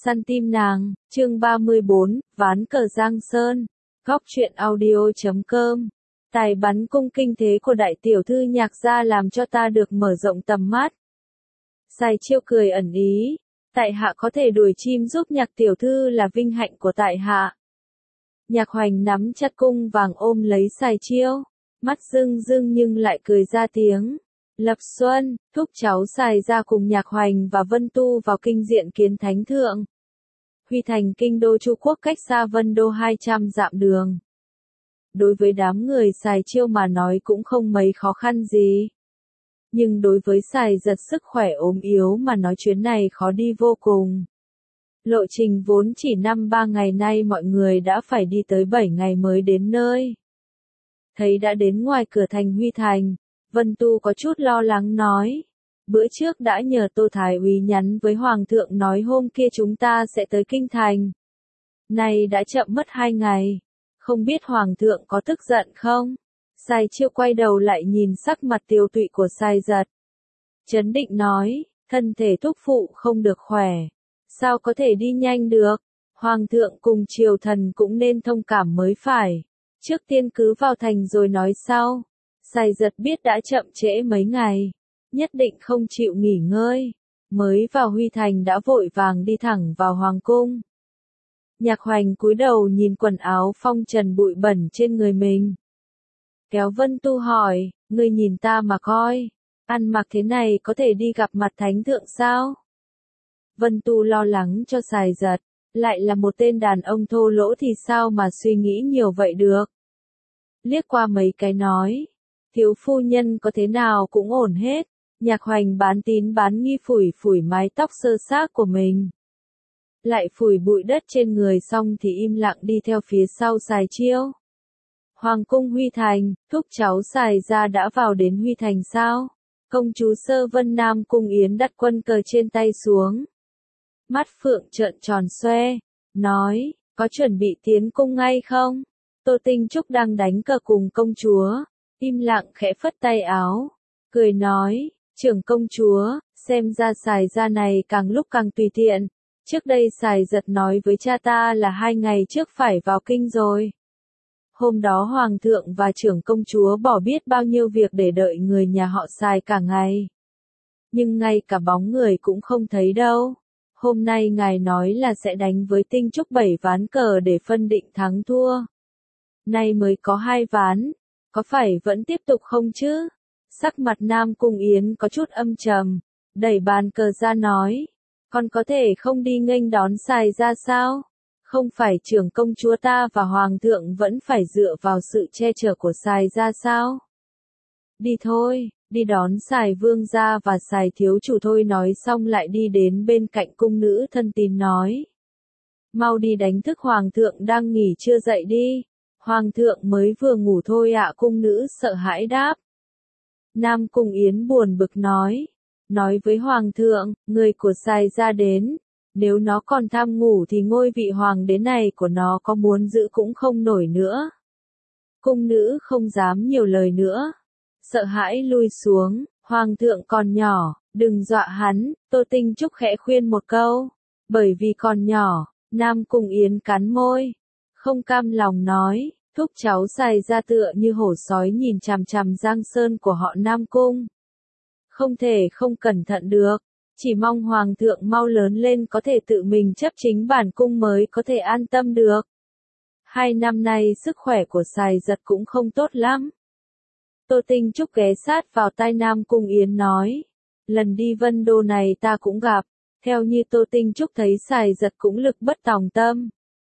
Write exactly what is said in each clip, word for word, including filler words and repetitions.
Săn tim nàng, chương ba mươi bốn, ván cờ Giang Sơn, góc truyện audio chấm com. Tài bắn cung kinh thế của đại tiểu thư Nhạc gia làm cho ta được mở rộng tầm mắt. Sài Chiêu cười ẩn ý, tại hạ có thể đuổi chim giúp Nhạc tiểu thư là vinh hạnh của tại hạ. Nhạc Hoành nắm chặt cung vàng ôm lấy Sài Chiêu, mắt rưng rưng nhưng lại cười ra tiếng. Lập Xuân, thúc cháu Sài ra cùng Nhạc Hoành và Vân Tu vào kinh diện kiến thánh thượng. Huy Thành kinh đô Chu Quốc cách xa Vân Đô hai trăm dặm đường. Đối với đám người Sài Chiêu mà nói cũng không mấy khó khăn gì. Nhưng đối với Sài Giật sức khỏe ốm yếu mà nói chuyến này khó đi vô cùng. Lộ trình vốn chỉ năm ba ngày nay mọi người đã phải đi tới bảy ngày mới đến nơi. Thấy đã đến ngoài cửa thành Huy Thành, Vân Tu có chút lo lắng nói. Bữa trước đã nhờ Tô Thái úy nhắn với Hoàng thượng nói hôm kia chúng ta sẽ tới kinh thành. Này đã chậm mất hai ngày. Không biết Hoàng thượng có tức giận không? Sài Chiêu quay đầu lại nhìn sắc mặt tiêu tụy của Sài Giật. Chấn định nói, thân thể thúc phụ không được khỏe. Sao có thể đi nhanh được? Hoàng thượng cùng triều thần cũng nên thông cảm mới phải. Trước tiên cứ vào thành rồi nói sau. Sài Giật biết đã chậm trễ mấy ngày. Nhất định không chịu nghỉ ngơi. Mới vào Huy Thành đã vội vàng đi thẳng vào Hoàng cung. Nhạc Hoành cúi đầu nhìn quần áo phong trần bụi bẩn trên người mình. Kéo Vân Tu hỏi, ngươi nhìn ta mà coi. Ăn mặc thế này có thể đi gặp mặt thánh thượng sao? Vân Tu lo lắng cho Sài Giật. Lại là một tên đàn ông thô lỗ thì sao mà suy nghĩ nhiều vậy được? Liếc qua mấy cái nói. Thiếu phu nhân có thế nào cũng ổn hết. Nhạc Hoành bán tín bán nghi phủi phủi mái tóc sơ xác của mình. Lại phủi bụi đất trên người xong thì im lặng đi theo phía sau Sài Chiêu. Hoàng cung Huy Thành, thúc cháu Sài ra đã vào đến Huy Thành sao? Công chúa Sơ Vân Nam Cung Yến đặt quân cờ trên tay xuống. Mắt phượng trợn tròn xoe, nói, có chuẩn bị tiến cung ngay không? Tô Tinh Trúc đang đánh cờ cùng công chúa, im lặng khẽ phất tay áo, cười nói, trưởng công chúa, xem ra Sài ra này càng lúc càng tùy tiện. Trước đây Sài Giật nói với cha ta là hai ngày trước phải vào kinh rồi. Hôm đó Hoàng thượng và trưởng công chúa bỏ biết bao nhiêu việc để đợi người nhà họ Sài cả ngày. Nhưng ngay cả bóng người cũng không thấy đâu. Hôm nay ngài nói là sẽ đánh với Tinh Trúc bảy ván cờ để phân định thắng thua. Nay mới có hai ván, có phải vẫn tiếp tục không chứ? Sắc mặt Nam Cung Yến có chút âm trầm, đẩy bàn cờ ra nói. Con có thể không đi nghênh đón Sài ra sao? Không phải trưởng công chúa ta và Hoàng thượng vẫn phải dựa vào sự che chở của Sài ra sao? Đi thôi, đi đón Sài vương gia và Sài thiếu chủ thôi nói xong lại đi đến bên cạnh cung nữ thân tín nói. Mau đi đánh thức Hoàng thượng đang nghỉ trưa dậy đi. Hoàng thượng mới vừa ngủ thôi ạ, cung nữ sợ hãi đáp. Nam Cung Yến buồn bực nói. Nói với Hoàng thượng, người của Sài ra đến. Nếu nó còn tham ngủ thì ngôi vị hoàng đế này của nó có muốn giữ cũng không nổi nữa. Cung nữ không dám nhiều lời nữa. Sợ hãi lui xuống, Hoàng thượng còn nhỏ, đừng dọa hắn, Tô Tinh Trúc khẽ khuyên một câu. Bởi vì còn nhỏ, Nam Cung Yến cắn môi. Không cam lòng nói, thúc cháu Sài ra tựa như hổ sói nhìn chằm chằm Giang Sơn của họ Nam Cung. Không thể không cẩn thận được. Chỉ mong Hoàng thượng mau lớn lên có thể tự mình chấp chính bản cung mới có thể an tâm được. Hai năm nay sức khỏe của Sài Giật cũng không tốt lắm. Tô Tinh Trúc ghé sát vào tai Nam Cung Yến nói. Lần đi Vân Đô này ta cũng gặp. Theo như Tô Tinh Trúc thấy Sài Giật cũng lực bất tòng tâm.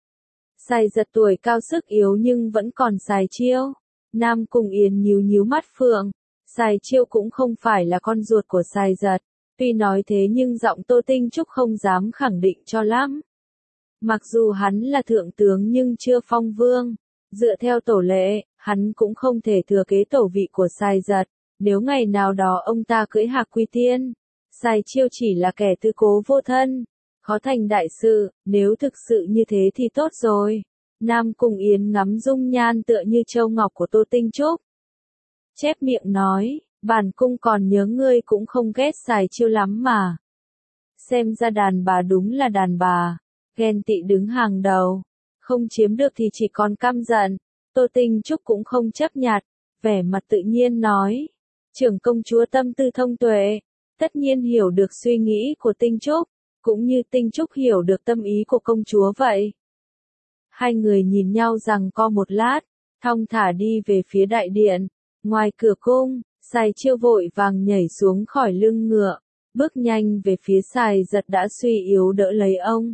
Sài Giật tuổi cao sức yếu nhưng vẫn còn Sài Chiêu. Nam Cung Yến nhíu nhíu mắt phượng. Sài Chiêu cũng không phải là con ruột của Sài Giật. Tuy nói thế nhưng giọng Tô Tinh Trúc không dám khẳng định cho lắm. Mặc dù hắn là thượng tướng nhưng chưa phong vương. Dựa theo tổ lệ, hắn cũng không thể thừa kế tổ vị của Sài Giật. Nếu ngày nào đó ông ta cưỡi Hạc Quy Tiên, Sài Chiêu chỉ là kẻ tư cố vô thân. Khó thành đại sự, nếu thực sự như thế thì tốt rồi. Nam Cung Yến ngắm dung nhan tựa như châu ngọc của Tô Tinh Trúc. Chép miệng nói. Bản cung còn nhớ ngươi cũng không ghét Sài Chiêu lắm mà. Xem ra đàn bà đúng là đàn bà. Ghen tị đứng hàng đầu. Không chiếm được thì chỉ còn căm giận. Tô Tinh Trúc cũng không chấp nhặt, vẻ mặt tự nhiên nói. Trưởng công chúa tâm tư thông tuệ, tất nhiên hiểu được suy nghĩ của Tinh Trúc, cũng như Tinh Trúc hiểu được tâm ý của công chúa vậy. Hai người nhìn nhau rằng co một lát, thong thả đi về phía đại điện. Ngoài cửa cung, Sài Chiêu vội vàng nhảy xuống khỏi lưng ngựa, bước nhanh về phía Sài Giật đã suy yếu đỡ lấy ông.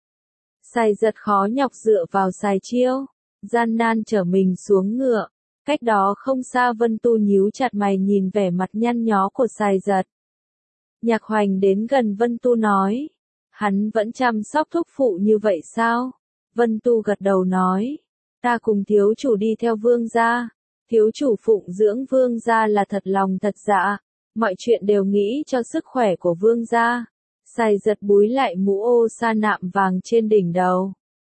Sài Giật khó nhọc dựa vào Sài Chiêu, gian nan trở mình xuống ngựa. Cách đó không xa Vân Tu nhíu chặt mày nhìn vẻ mặt nhăn nhó của Sài Giật. Nhạc Hoành đến gần Vân Tu nói, hắn vẫn chăm sóc thúc phụ như vậy sao? Vân Tu gật đầu nói, ta cùng thiếu chủ đi theo vương gia, thiếu chủ phụng dưỡng vương gia là thật lòng thật dạ, mọi chuyện đều nghĩ cho sức khỏe của vương gia. Sài Giật búi lại mũ ô sa nạm vàng trên đỉnh đầu.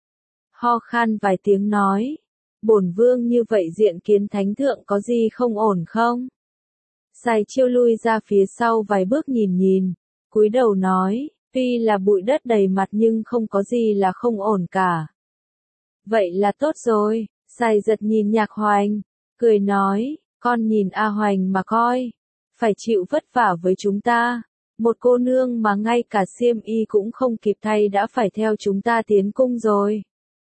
Ho khan vài tiếng nói, bổn vương như vậy diện kiến thánh thượng có gì không ổn không? Sài Chiêu lui ra phía sau vài bước nhìn nhìn, cúi đầu nói, tuy là bụi đất đầy mặt nhưng không có gì là không ổn cả. Vậy là tốt rồi, Sài Giật nhìn Nhạc Hoành, cười nói, con nhìn A Hoành mà coi, phải chịu vất vả với chúng ta. Một cô nương mà ngay cả xiêm y cũng không kịp thay đã phải theo chúng ta tiến cung rồi.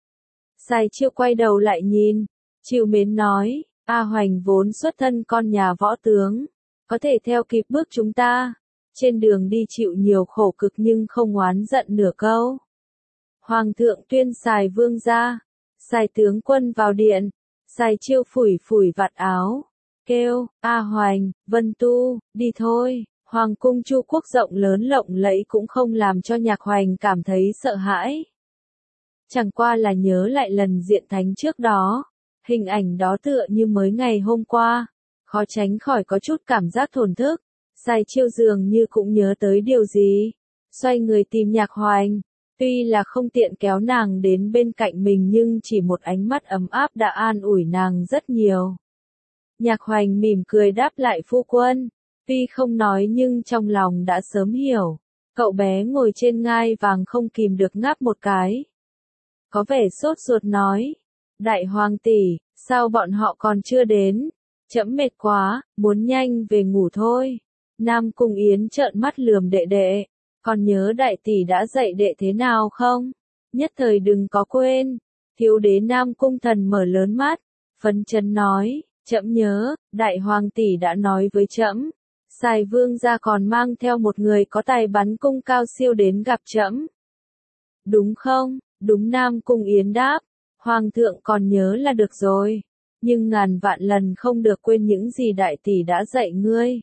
Sài Chiêu quay đầu lại nhìn, trìu mến nói, A Hoành vốn xuất thân con nhà võ tướng, có thể theo kịp bước chúng ta, trên đường đi chịu nhiều khổ cực nhưng không oán giận nửa câu. Hoàng thượng tuyên Sài vương gia, Sài tướng quân vào điện. Sài Chiêu phủi phủi vạt áo, kêu, A Hoành, Vân Tu, đi thôi. Hoàng cung Chu Quốc rộng lớn lộng lẫy cũng không làm cho Nhạc Hoành cảm thấy sợ hãi. Chẳng qua là nhớ lại lần diện thánh trước đó, hình ảnh đó tựa như mới ngày hôm qua, khó tránh khỏi có chút cảm giác thổn thức. Sài Chiêu dường như cũng nhớ tới điều gì, xoay người tìm Nhạc Hoành, tuy là không tiện kéo nàng đến bên cạnh mình nhưng chỉ một ánh mắt ấm áp đã an ủi nàng rất nhiều. Nhạc Hoành mỉm cười đáp lại phu quân. Tuy không nói nhưng trong lòng đã sớm hiểu, cậu bé ngồi trên ngai vàng không kìm được ngáp một cái. Có vẻ sốt ruột nói, đại hoàng tỷ, sao bọn họ còn chưa đến? Trẫm mệt quá, muốn nhanh về ngủ thôi. Nam Cung Yến trợn mắt lườm đệ đệ, còn nhớ đại tỷ đã dạy đệ thế nào không? Nhất thời đừng có quên. Thiếu đế Nam Cung Thần mở lớn mắt, phấn chấn nói, trẫm nhớ, đại hoàng tỷ đã nói với trẫm. Sài vương gia còn mang theo một người có tài bắn cung cao siêu đến gặp trẫm. Đúng không? Đúng. Nam Cung Yến đáp. Hoàng thượng còn nhớ là được rồi. Nhưng ngàn vạn lần không được quên những gì đại tỷ đã dạy ngươi.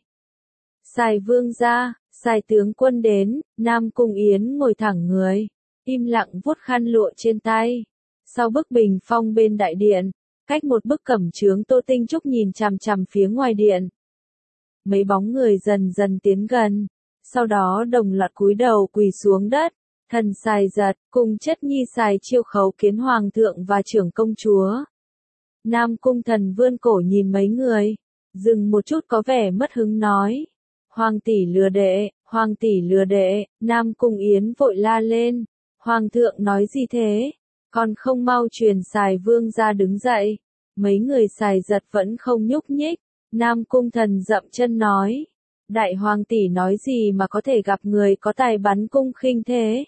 Sài vương gia, Sài tướng quân đến. Nam Cung Yến ngồi thẳng người, im lặng vuốt khăn lụa trên tay. Sau bức bình phong bên đại điện, cách một bức cẩm chướng Tô Tinh Trúc nhìn chằm chằm phía ngoài điện. Mấy bóng người dần dần tiến gần, sau đó đồng loạt cúi đầu quỳ xuống đất. Thần Sài Giật, cùng chất nhi Sài Chiêu khấu kiến hoàng thượng và trưởng công chúa. Nam Cung Thần vươn cổ nhìn mấy người, dừng một chút có vẻ mất hứng nói. Hoàng tỷ lừa đệ, hoàng tỷ lừa đệ. Nam Cung Yến vội la lên. Hoàng thượng nói gì thế? Còn không mau truyền Sài vương ra đứng dậy. Mấy người Sài Giật vẫn không nhúc nhích. Nam Cung Thần dậm chân nói, đại hoàng tỷ nói gì mà có thể gặp người có tài bắn cung khinh thế?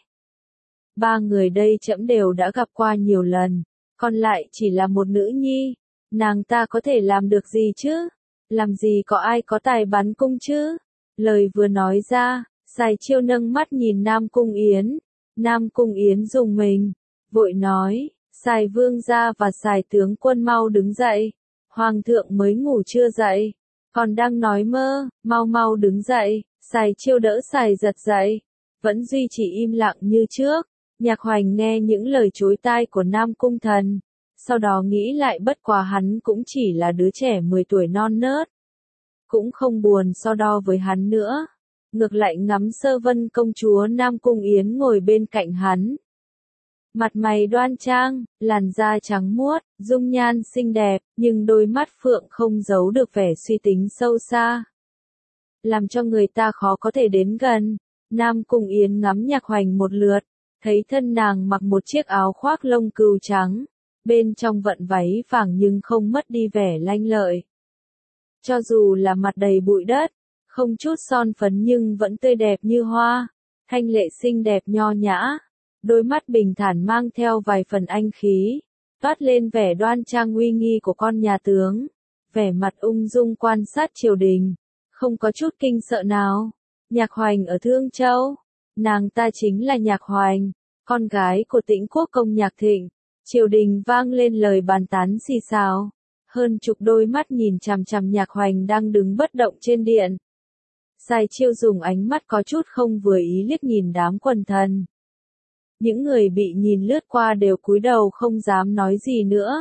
Ba người đây trẫm đều đã gặp qua nhiều lần, còn lại chỉ là một nữ nhi, nàng ta có thể làm được gì chứ? Làm gì có ai có tài bắn cung chứ? Lời vừa nói ra, Sài Chiêu nâng mắt nhìn Nam Cung Yến, Nam Cung Yến rùng mình, vội nói, Sài vương gia và Sài tướng quân mau đứng dậy. Hoàng thượng mới ngủ chưa dậy, còn đang nói mơ, mau mau đứng dậy. Sài Chiêu đỡ Sài Giật dậy, vẫn duy trì im lặng như trước. Nhạc Hoành nghe những lời chối tai của Nam Cung Thần, sau đó nghĩ lại bất quá hắn cũng chỉ là đứa trẻ mười tuổi non nớt, cũng không buồn so đo với hắn nữa, ngược lại ngắm Sơ Vân công chúa Nam Cung Yến ngồi bên cạnh hắn. Mặt mày đoan trang, làn da trắng muốt, dung nhan xinh đẹp, nhưng đôi mắt phượng không giấu được vẻ suy tính sâu xa, làm cho người ta khó có thể đến gần. Nam Cung Yến ngắm Nhạc Hoành một lượt, thấy thân nàng mặc một chiếc áo khoác lông cừu trắng, bên trong vận váy vàng nhưng không mất đi vẻ lanh lợi. Cho dù là mặt đầy bụi đất, không chút son phấn nhưng vẫn tươi đẹp như hoa, thanh lệ xinh đẹp nho nhã, đôi mắt bình thản mang theo vài phần anh khí, toát lên vẻ đoan trang uy nghi của con nhà tướng, vẻ mặt ung dung quan sát triều đình, không có chút kinh sợ nào. Nhạc Hoành ở Thương Châu, nàng ta chính là Nhạc Hoành, con gái của Tĩnh Quốc công Nhạc Thịnh. Triều đình vang lên lời bàn tán xì xào, hơn chục đôi mắt nhìn chằm chằm Nhạc Hoành đang đứng bất động trên điện. Sai Chiêu dùng ánh mắt có chút không vừa ý liếc nhìn đám quần thần. Những người bị nhìn lướt qua đều cúi đầu không dám nói gì nữa.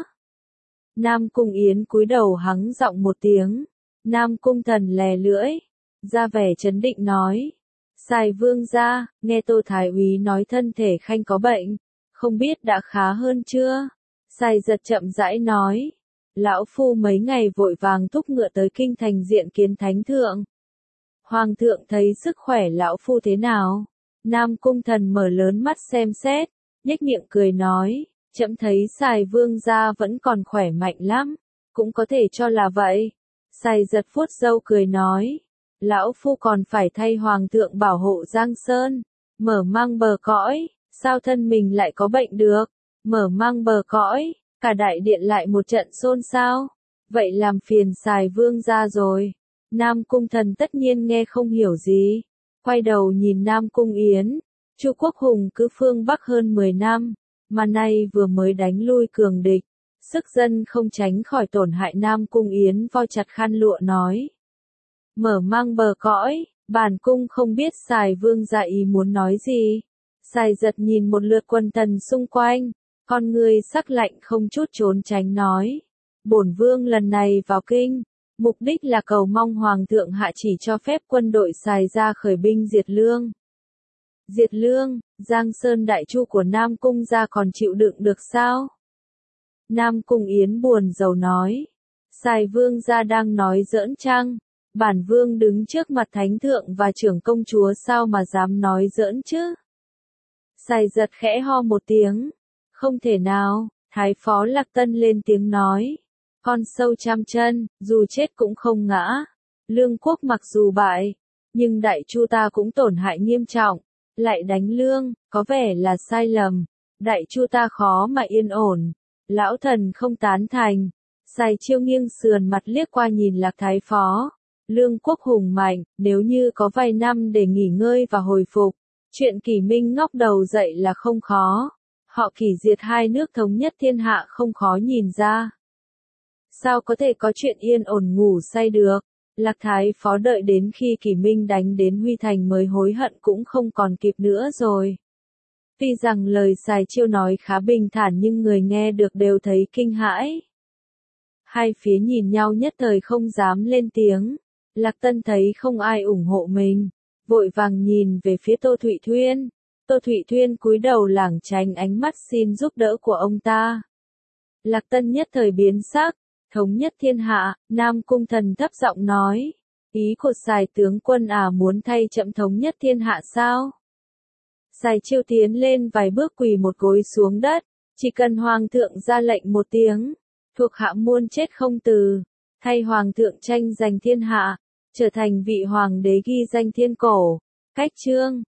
Nam Cung Yến cúi đầu hắng giọng một tiếng. Nam Cung Thần lè lưỡi, ra vẻ trấn định nói: Sai vương gia, nghe Tô Thái úy nói thân thể khanh có bệnh, không biết đã khá hơn chưa? Sai Giật chậm rãi nói: Lão phu mấy ngày vội vàng thúc ngựa tới kinh thành diện kiến thánh thượng. Hoàng thượng thấy sức khỏe lão phu thế nào? Nam Cung Thần mở lớn mắt xem xét, nhếch miệng cười nói: Trẫm thấy Sai vương gia vẫn còn khỏe mạnh lắm, cũng có thể cho là vậy. Sai Giật vuốt râu cười nói: Lão phu còn phải thay hoàng thượng bảo hộ Giang Sơn, mở mang bờ cõi, sao thân mình lại có bệnh được? Mở mang bờ cõi, cả đại điện lại một trận xôn xao. Vậy làm phiền Sai vương gia rồi. Nam Cung Thần tất nhiên nghe không hiểu gì, quay đầu nhìn Nam Cung Yến. Chu Quốc Hùng cứ phương Bắc hơn mười năm, mà nay vừa mới đánh lui cường địch, sức dân không tránh khỏi tổn hại. Nam Cung Yến vo chặt khăn lụa nói: Mở mang bờ cõi, bản cung không biết Sai vương gia ý muốn nói gì. Sai Giật nhìn một lượt quần thần xung quanh, con người sắc lạnh không chút trốn tránh nói: Bổn vương lần này vào kinh, mục đích là cầu mong hoàng thượng hạ chỉ cho phép quân đội Sai ra khởi binh diệt lương. Diệt lương, Giang Sơn đại chu của Nam Cung gia còn chịu đựng được sao? Nam Cung Yến buồn rầu nói: Sai vương gia đang nói giỡn chăng? Bản vương đứng trước mặt thánh thượng và trưởng công chúa sao mà dám nói giỡn chứ? Sai Giật khẽ ho một tiếng: Không thể nào. Thái phó Lạc Tân lên tiếng nói: Con sâu trăm chân, dù chết cũng không ngã. Lương quốc mặc dù bại, nhưng đại chu ta cũng tổn hại nghiêm trọng, lại đánh lương, có vẻ là sai lầm. Đại chu ta khó mà yên ổn. Lão thần không tán thành. Sai Chiêu nghiêng sườn mặt liếc qua nhìn Lạc Thái phó. Lương quốc hùng mạnh, nếu như có vài năm để nghỉ ngơi và hồi phục, chuyện Kỷ Minh ngóc đầu dậy là không khó. Họ Kỷ diệt hai nước thống nhất thiên hạ không khó nhìn ra. Sao có thể có chuyện yên ổn ngủ say được? Lạc Thái phó đợi đến khi Kỷ Minh đánh đến Huy Thành mới hối hận cũng không còn kịp nữa rồi. Tuy rằng lời Sai Chiêu nói khá bình thản nhưng người nghe được đều thấy kinh hãi. Hai phía nhìn nhau nhất thời không dám lên tiếng. Lạc Tân thấy không ai ủng hộ mình, vội vàng nhìn về phía Tô Thụy Thuyên. Tô Thụy Thuyên cúi đầu lảng tránh ánh mắt xin giúp đỡ của ông ta. Lạc Tân nhất thời biến sắc: Thống nhất thiên hạ. Nam Cung Thần thấp giọng nói: Ý của Sai tướng quân à muốn thay trẫm thống nhất thiên hạ sao? Sai Chiêu tiến lên vài bước quỳ một gối xuống đất: Chỉ cần hoàng thượng ra lệnh một tiếng, thuộc hạ muôn chết không từ, thay hoàng thượng tranh giành thiên hạ, trở thành vị hoàng đế ghi danh thiên cổ. Cách chương